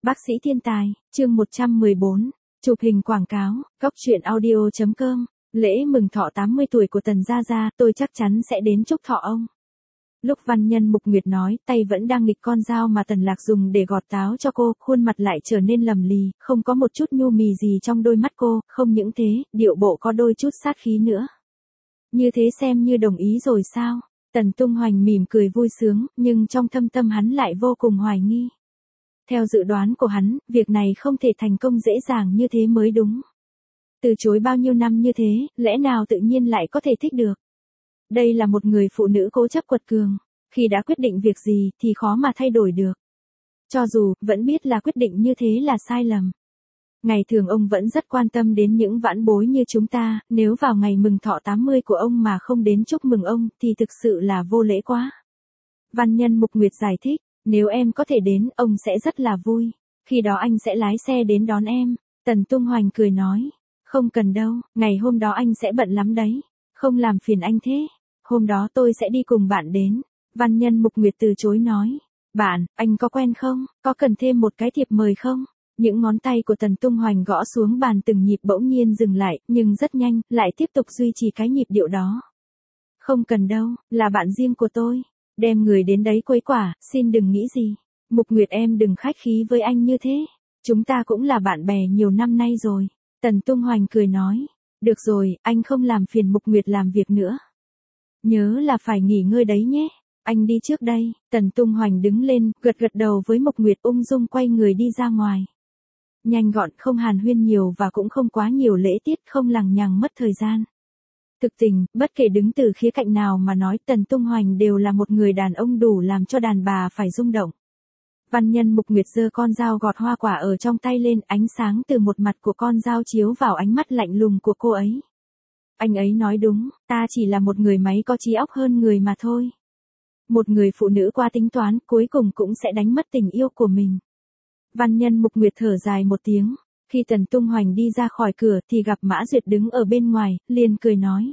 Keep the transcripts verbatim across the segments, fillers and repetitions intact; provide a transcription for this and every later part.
Bác sĩ thiên tài, chương một trăm mười bốn, chụp hình quảng cáo, góc truyện audio chấm com, lễ mừng thọ tám mươi tuổi của Tần Gia Gia, tôi chắc chắn sẽ đến chúc thọ ông. Lúc văn nhân Mục Nguyệt nói, tay vẫn đang nghịch con dao mà Tần Lạc dùng để gọt táo cho cô, khuôn mặt lại trở nên lầm lì, không có một chút nhu mì gì trong đôi mắt cô, không những thế, điệu bộ có đôi chút sát khí nữa. Như thế xem như đồng ý rồi sao? Tần Tung Hoành mỉm cười vui sướng, nhưng trong thâm tâm hắn lại vô cùng hoài nghi. Theo dự đoán của hắn, việc này không thể thành công dễ dàng như thế mới đúng. Từ chối bao nhiêu năm như thế, lẽ nào tự nhiên lại có thể thích được? Đây là một người phụ nữ cố chấp quật cường, khi đã quyết định việc gì thì khó mà thay đổi được. Cho dù, vẫn biết là quyết định như thế là sai lầm. Ngày thường ông vẫn rất quan tâm đến những vãn bối như chúng ta, nếu vào ngày mừng thọ tám mươi của ông mà không đến chúc mừng ông thì thực sự là vô lễ quá. Văn nhân Mục Nguyệt giải thích, nếu em có thể đến, ông sẽ rất là vui. Khi đó anh sẽ lái xe đến đón em. Tần Tung Hoành cười nói, không cần đâu, ngày hôm đó anh sẽ bận lắm đấy. Không làm phiền anh thế. Hôm đó tôi sẽ đi cùng bạn đến. Văn nhân Mục Nguyệt từ chối nói, bạn, anh có quen không? Có cần thêm một cái thiệp mời không? Những ngón tay của Tần Tung Hoành gõ xuống bàn từng nhịp bỗng nhiên dừng lại, nhưng rất nhanh, lại tiếp tục duy trì cái nhịp điệu đó. Không cần đâu, là bạn riêng của tôi. Đem người đến đấy quấy quả, xin đừng nghĩ gì. Mục Nguyệt em đừng khách khí với anh như thế. Chúng ta cũng là bạn bè nhiều năm nay rồi. Tần Tung Hoành cười nói, được rồi, anh không làm phiền Mục Nguyệt làm việc nữa. Nhớ là phải nghỉ ngơi đấy nhé. Anh đi trước đây. Tần Tung Hoành đứng lên, gật gật đầu với Mục Nguyệt, ung dung quay người đi ra ngoài. Nhanh gọn, không hàn huyên nhiều và cũng không quá nhiều lễ tiết, không lằng nhằng mất thời gian. Thực tình, bất kể đứng từ khía cạnh nào mà nói, Tần Tung Hoành đều là một người đàn ông đủ làm cho đàn bà phải rung động. Văn nhân Mục Nguyệt giơ con dao gọt hoa quả ở trong tay lên, ánh sáng từ một mặt của con dao chiếu vào ánh mắt lạnh lùng của cô ấy. Anh ấy nói đúng, ta chỉ là một người máy có trí óc hơn người mà thôi. Một người phụ nữ qua tính toán, cuối cùng cũng sẽ đánh mất tình yêu của mình. Văn nhân Mục Nguyệt thở dài một tiếng. Khi Tần Tung Hoành đi ra khỏi cửa thì gặp Mã Duyệt đứng ở bên ngoài, liền cười nói.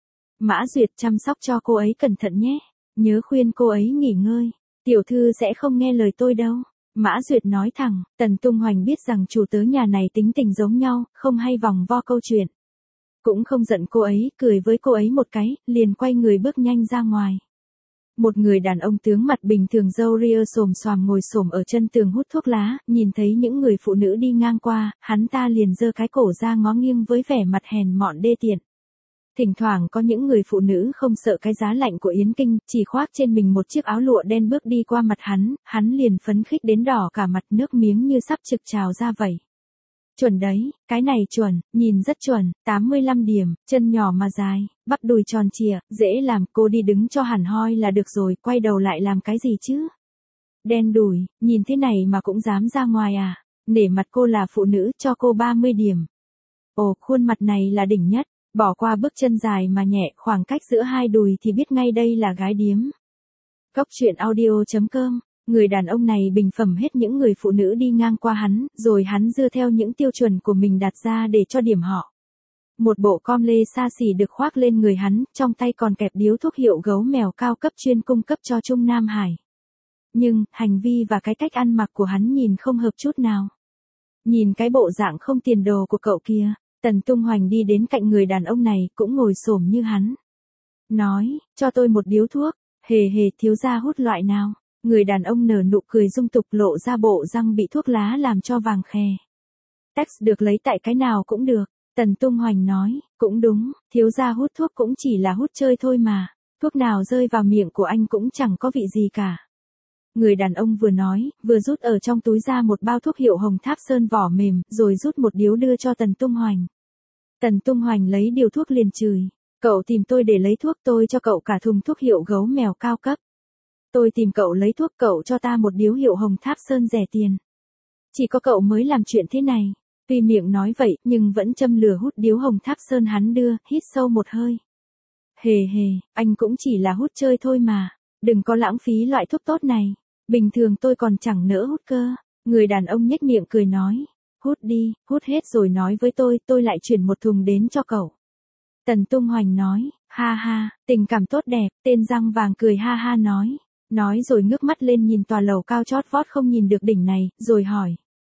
Mã Duyệt, chăm sóc cho cô ấy cẩn thận nhé. Nhớ khuyên cô ấy nghỉ ngơi. Tiểu thư sẽ không nghe lời tôi đâu. Mã Duyệt nói thẳng. Tần Tung Hoành biết rằng chủ tớ nhà này tính tình giống nhau, không hay vòng vo câu chuyện. Cũng không giận cô ấy, cười với cô ấy một cái, liền quay người bước nhanh ra ngoài. Một người đàn ông tướng mặt bình thường râu ria xồm xoàm ngồi xổm ở chân tường hút thuốc lá, nhìn thấy những người phụ nữ đi ngang qua, hắn ta liền giơ cái cổ ra ngó nghiêng với vẻ mặt hèn mọn đê tiện. Thỉnh thoảng có những người phụ nữ không sợ cái giá lạnh của Yến Kinh, chỉ khoác trên mình một chiếc áo lụa đen bước đi qua mặt hắn, hắn liền phấn khích đến đỏ cả mặt, nước miếng như sắp trực trào ra vậy. Chuẩn đấy, cái này chuẩn, nhìn rất chuẩn, tám mươi lăm điểm, chân nhỏ mà dài, bắp đùi tròn trịa, dễ làm, cô đi đứng cho hẳn hoi là được rồi, quay đầu lại làm cái gì chứ? Đen đùi, nhìn thế này mà cũng dám ra ngoài à? Nể mặt cô là phụ nữ, cho cô ba mươi điểm. Ồ, khuôn mặt này là đỉnh nhất, bỏ qua bước chân dài mà nhẹ, khoảng cách giữa hai đùi thì biết ngay đây là gái điếm. Góc truyện audio chấm com. Người đàn ông này bình phẩm hết những người phụ nữ đi ngang qua hắn, rồi hắn dựa theo những tiêu chuẩn của mình đặt ra để cho điểm họ. Một bộ com lê xa xỉ được khoác lên người hắn, trong tay còn kẹp điếu thuốc hiệu gấu mèo cao cấp chuyên cung cấp cho Trung Nam Hải. Nhưng, hành vi và cái cách ăn mặc của hắn nhìn không hợp chút nào. Nhìn cái bộ dạng không tiền đồ của cậu kia, Tần Tung Hoành đi đến cạnh người đàn ông này, cũng ngồi xổm như hắn. Nói, cho tôi một điếu thuốc, hề hề, thiếu gia hút loại nào? Người đàn ông nở nụ cười dung tục, lộ ra bộ răng bị thuốc lá làm cho vàng khè. Tax được lấy tại cái nào cũng được. Tần Tung Hoành nói, cũng đúng, thiếu gia hút thuốc cũng chỉ là hút chơi thôi mà. Thuốc nào rơi vào miệng của anh cũng chẳng có vị gì cả. Người đàn ông vừa nói, vừa rút ở trong túi ra một bao thuốc hiệu Hồng Tháp Sơn vỏ mềm, rồi rút một điếu đưa cho Tần Tung Hoành. Tần Tung Hoành lấy điếu thuốc liền chửi. Cậu tìm tôi để lấy thuốc, tôi cho cậu cả thùng thuốc hiệu gấu mèo cao cấp. Tôi tìm cậu lấy thuốc, cậu cho ta một điếu hiệu Hồng Tháp Sơn rẻ tiền. Chỉ có cậu mới làm chuyện thế này. Tuy miệng nói vậy, nhưng vẫn châm lửa hút điếu Hồng Tháp Sơn hắn đưa, hít sâu một hơi. Hề hề, anh cũng chỉ là hút chơi thôi mà. Đừng có lãng phí loại thuốc tốt này. Bình thường tôi còn chẳng nỡ hút cơ. Người đàn ông nhếch miệng cười nói. Hút đi, hút hết rồi nói với tôi, tôi lại chuyển một thùng đến cho cậu. Tần Tung Hoành nói, ha ha, tình cảm tốt đẹp, tên răng vàng cười ha ha nói. Nói rồi ngước mắt lên nhìn tòa lầu cao chót vót không nhìn được đỉnh này, rồi hỏi.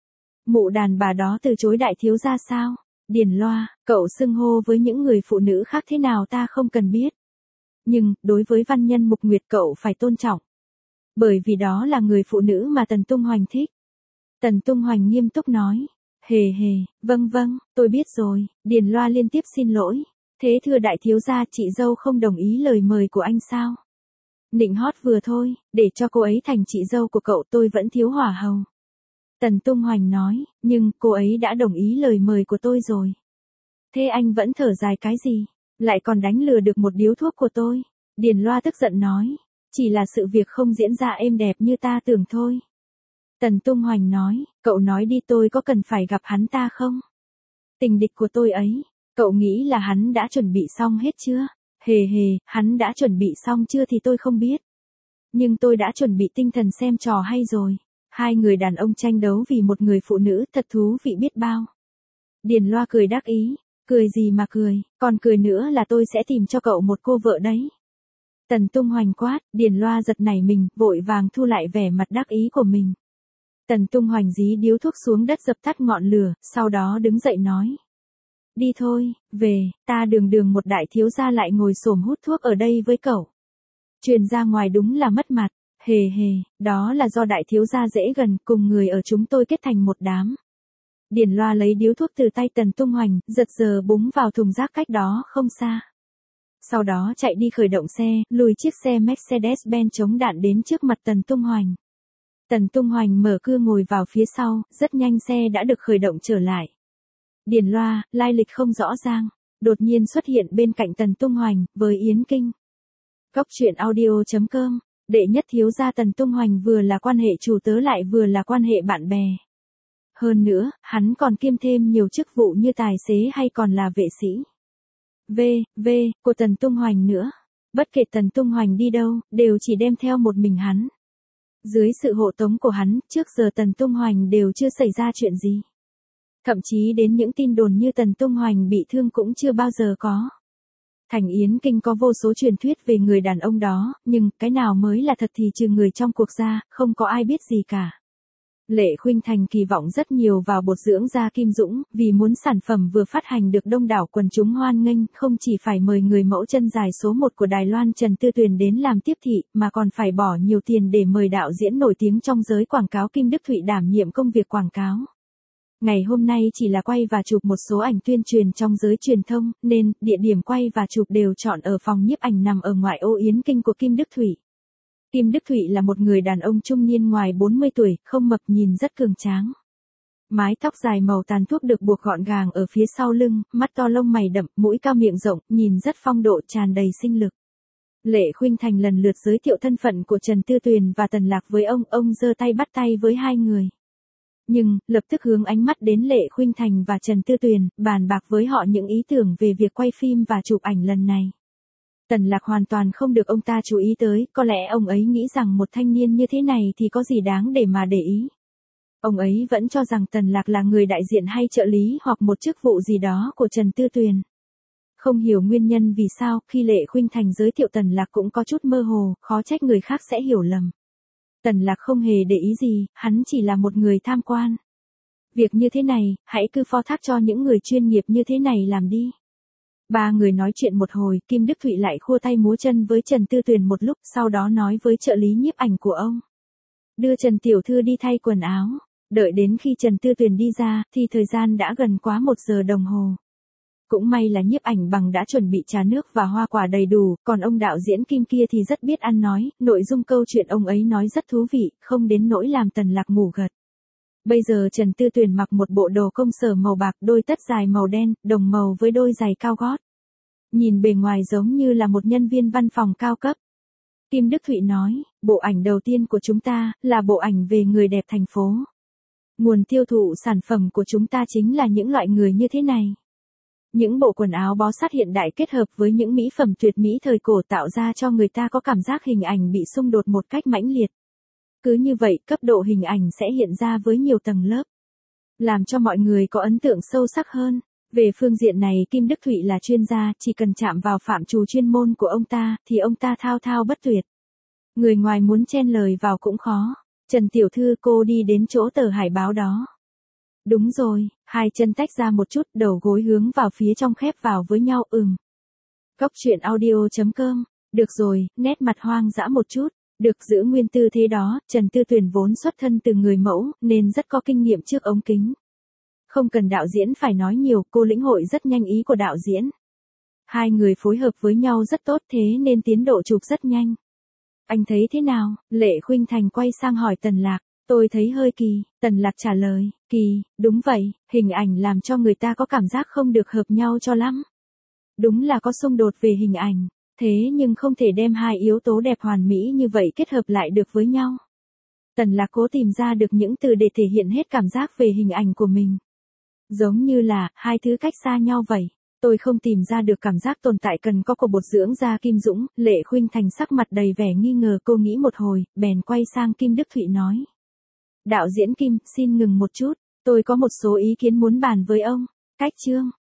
Mụ đàn bà đó từ chối đại thiếu gia sao? Điền Loa, cậu xưng hô với những người phụ nữ khác thế nào ta không cần biết. Nhưng, đối với văn nhân Mục Nguyệt cậu phải tôn trọng. Bởi vì đó là người phụ nữ mà Tần Tung Hoành thích. Tần Tung Hoành nghiêm túc nói. Hề hề, vâng vâng, tôi biết rồi. Điền Loa liên tiếp xin lỗi. Thế thưa đại thiếu gia, chị dâu không đồng ý lời mời của anh sao? Nịnh hót vừa thôi, để cho cô ấy thành chị dâu của cậu tôi vẫn thiếu hỏa hầu. Tần Tung Hoành nói, nhưng cô ấy đã đồng ý lời mời của tôi rồi. Thế anh vẫn thở dài cái gì? Lại còn đánh lừa được một điếu thuốc của tôi. Điền Loa tức giận nói, chỉ là sự việc không diễn ra êm đẹp như ta tưởng thôi. Tần Tung Hoành nói, cậu nói đi, tôi có cần phải gặp hắn ta không? Tình địch của tôi ấy, cậu nghĩ là hắn đã chuẩn bị xong hết chưa? Hề hề, hắn đã chuẩn bị xong chưa thì tôi không biết. Nhưng tôi đã chuẩn bị tinh thần xem trò hay rồi. Hai người đàn ông tranh đấu vì một người phụ nữ thật thú vị biết bao. Điền Loa cười đắc ý, cười gì mà cười, còn cười nữa là tôi sẽ tìm cho cậu một cô vợ đấy. Tần Tung Hoành quát, Điền Loa giật nảy mình, vội vàng thu lại vẻ mặt đắc ý của mình. Tần Tung Hoành dí điếu thuốc xuống đất dập tắt ngọn lửa, sau đó đứng dậy nói. Đi thôi, về, ta đường đường một đại thiếu gia lại ngồi xổm hút thuốc ở đây với cậu. Truyền ra ngoài đúng là mất mặt, hề hề, đó là do đại thiếu gia dễ gần cùng người ở chúng tôi kết thành một đám. Điền Loa lấy điếu thuốc từ tay Tần Tung Hoành, giật giờ búng vào thùng rác cách đó không xa. Sau đó chạy đi khởi động xe, lùi chiếc xe Mercedes-Benz chống đạn đến trước mặt Tần Tung Hoành. Tần Tung Hoành mở cưa ngồi vào phía sau, rất nhanh xe đã được khởi động trở lại. Điền Loa, lai lịch không rõ ràng, đột nhiên xuất hiện bên cạnh Tần Tung Hoành, với Yến Kinh. Góc truyện audio chấm com, đệ nhất thiếu gia Tần Tung Hoành vừa là quan hệ chủ tớ lại vừa là quan hệ bạn bè. Hơn nữa, hắn còn kiêm thêm nhiều chức vụ như tài xế hay còn là vệ sĩ. V, V, của Tần Tung Hoành nữa. Bất kể Tần Tung Hoành đi đâu, đều chỉ đem theo một mình hắn. Dưới sự hộ tống của hắn, trước giờ Tần Tung Hoành đều chưa xảy ra chuyện gì. Thậm chí đến những tin đồn như Tần Tung Hoành bị thương cũng chưa bao giờ có. Thành Yến Kinh có vô số truyền thuyết về người đàn ông đó, nhưng cái nào mới là thật thì trừ người trong cuộc ra, không có ai biết gì cả. Lệ Khuynh Thành kỳ vọng rất nhiều vào bột dưỡng da Kim Dũng, vì muốn sản phẩm vừa phát hành được đông đảo quần chúng hoan nghênh, không chỉ phải mời người mẫu chân dài số một của Đài Loan Trần Tư Tuyền đến làm tiếp thị, mà còn phải bỏ nhiều tiền để mời đạo diễn nổi tiếng trong giới quảng cáo Kim Đức Thụy đảm nhiệm công việc quảng cáo. Ngày hôm nay chỉ là quay và chụp một số ảnh tuyên truyền trong giới truyền thông, nên địa điểm quay và chụp đều chọn ở phòng nhiếp ảnh nằm ở ngoại ô Yến Kinh của Kim Đức Thụy. Kim Đức Thụy là một người đàn ông trung niên ngoài bốn mươi tuổi, không mập, nhìn rất cường tráng. Mái tóc dài màu tàn thuốc được buộc gọn gàng ở phía sau lưng, mắt to lông mày đậm, mũi cao miệng rộng, nhìn rất phong độ, tràn đầy sinh lực. Lệ Khuynh Thành lần lượt giới thiệu thân phận của Trần Tư Tuyền và Tần Lạc với ông, ông giơ tay bắt tay với hai người. Nhưng, lập tức hướng ánh mắt đến Lệ Khuynh Thành và Trần Tư Tuyền, bàn bạc với họ những ý tưởng về việc quay phim và chụp ảnh lần này. Tần Lạc hoàn toàn không được ông ta chú ý tới, có lẽ ông ấy nghĩ rằng một thanh niên như thế này thì có gì đáng để mà để ý. Ông ấy vẫn cho rằng Tần Lạc là người đại diện hay trợ lý hoặc một chức vụ gì đó của Trần Tư Tuyền. Không hiểu nguyên nhân vì sao, khi Lệ Khuynh Thành giới thiệu Tần Lạc cũng có chút mơ hồ, khó trách người khác sẽ hiểu lầm. Tần Lạc không hề để ý gì, hắn chỉ là một người tham quan. Việc như thế này, hãy cứ phó thác cho những người chuyên nghiệp như thế này làm đi. Ba người nói chuyện một hồi, Kim Đức Thụy lại khua tay múa chân với Trần Tư Tuyền một lúc, sau đó nói với trợ lý nhiếp ảnh của ông. Đưa Trần Tiểu Thư đi thay quần áo. Đợi đến khi Trần Tư Tuyền đi ra, thì thời gian đã gần quá một giờ đồng hồ. Cũng may là nhiếp ảnh bằng đã chuẩn bị trà nước và hoa quả đầy đủ, còn ông đạo diễn Kim kia thì rất biết ăn nói, nội dung câu chuyện ông ấy nói rất thú vị, không đến nỗi làm Tần Lạc ngủ gật. Bây giờ Trần Tư Tuyền mặc một bộ đồ công sở màu bạc, đôi tất dài màu đen, đồng màu với đôi giày cao gót. Nhìn bề ngoài giống như là một nhân viên văn phòng cao cấp. Kim Đức Thụy nói, bộ ảnh đầu tiên của chúng ta, là bộ ảnh về người đẹp thành phố. Nguồn tiêu thụ sản phẩm của chúng ta chính là những loại người như thế này. Những bộ quần áo bó sát hiện đại kết hợp với những mỹ phẩm tuyệt mỹ thời cổ tạo ra cho người ta có cảm giác hình ảnh bị xung đột một cách mãnh liệt. Cứ như vậy, cấp độ hình ảnh sẽ hiện ra với nhiều tầng lớp, làm cho mọi người có ấn tượng sâu sắc hơn. Về phương diện này Kim Đức Thụy là chuyên gia, chỉ cần chạm vào phạm trù chuyên môn của ông ta, thì ông ta thao thao bất tuyệt. Người ngoài muốn chen lời vào cũng khó. Trần Tiểu Thư, cô đi đến chỗ tờ hải báo đó. Đúng rồi, hai chân tách ra một chút, đầu gối hướng vào phía trong khép vào với nhau, ừm. Cốc truyện audio chấm com. Được rồi, nét mặt hoang dã một chút. Được, giữ nguyên tư thế đó, Trần Tư Tuyền vốn xuất thân từ người mẫu, nên rất có kinh nghiệm trước ống kính. Không cần đạo diễn phải nói nhiều, cô lĩnh hội rất nhanh ý của đạo diễn. Hai người phối hợp với nhau rất tốt, thế nên tiến độ chụp rất nhanh. Anh thấy thế nào? Lệ Khuynh Thành quay sang hỏi Tần Lạc. Tôi thấy hơi kỳ, Tần Lạc trả lời. Kỳ, đúng vậy, hình ảnh làm cho người ta có cảm giác không được hợp nhau cho lắm. Đúng là có xung đột về hình ảnh, thế nhưng không thể đem hai yếu tố đẹp hoàn mỹ như vậy kết hợp lại được với nhau. Tần Lạc cố tìm ra được những từ để thể hiện hết cảm giác về hình ảnh của mình. Giống như là, hai thứ cách xa nhau vậy. Tôi không tìm ra được cảm giác tồn tại cần có của bột dưỡng da Kim Dũng. Lệ Khuynh Thành sắc mặt đầy vẻ nghi ngờ, cô nghĩ một hồi, bèn quay sang Kim Đức Thụy nói. Đạo diễn Kim, xin ngừng một chút, tôi có một số ý kiến muốn bàn với ông. Cách chương.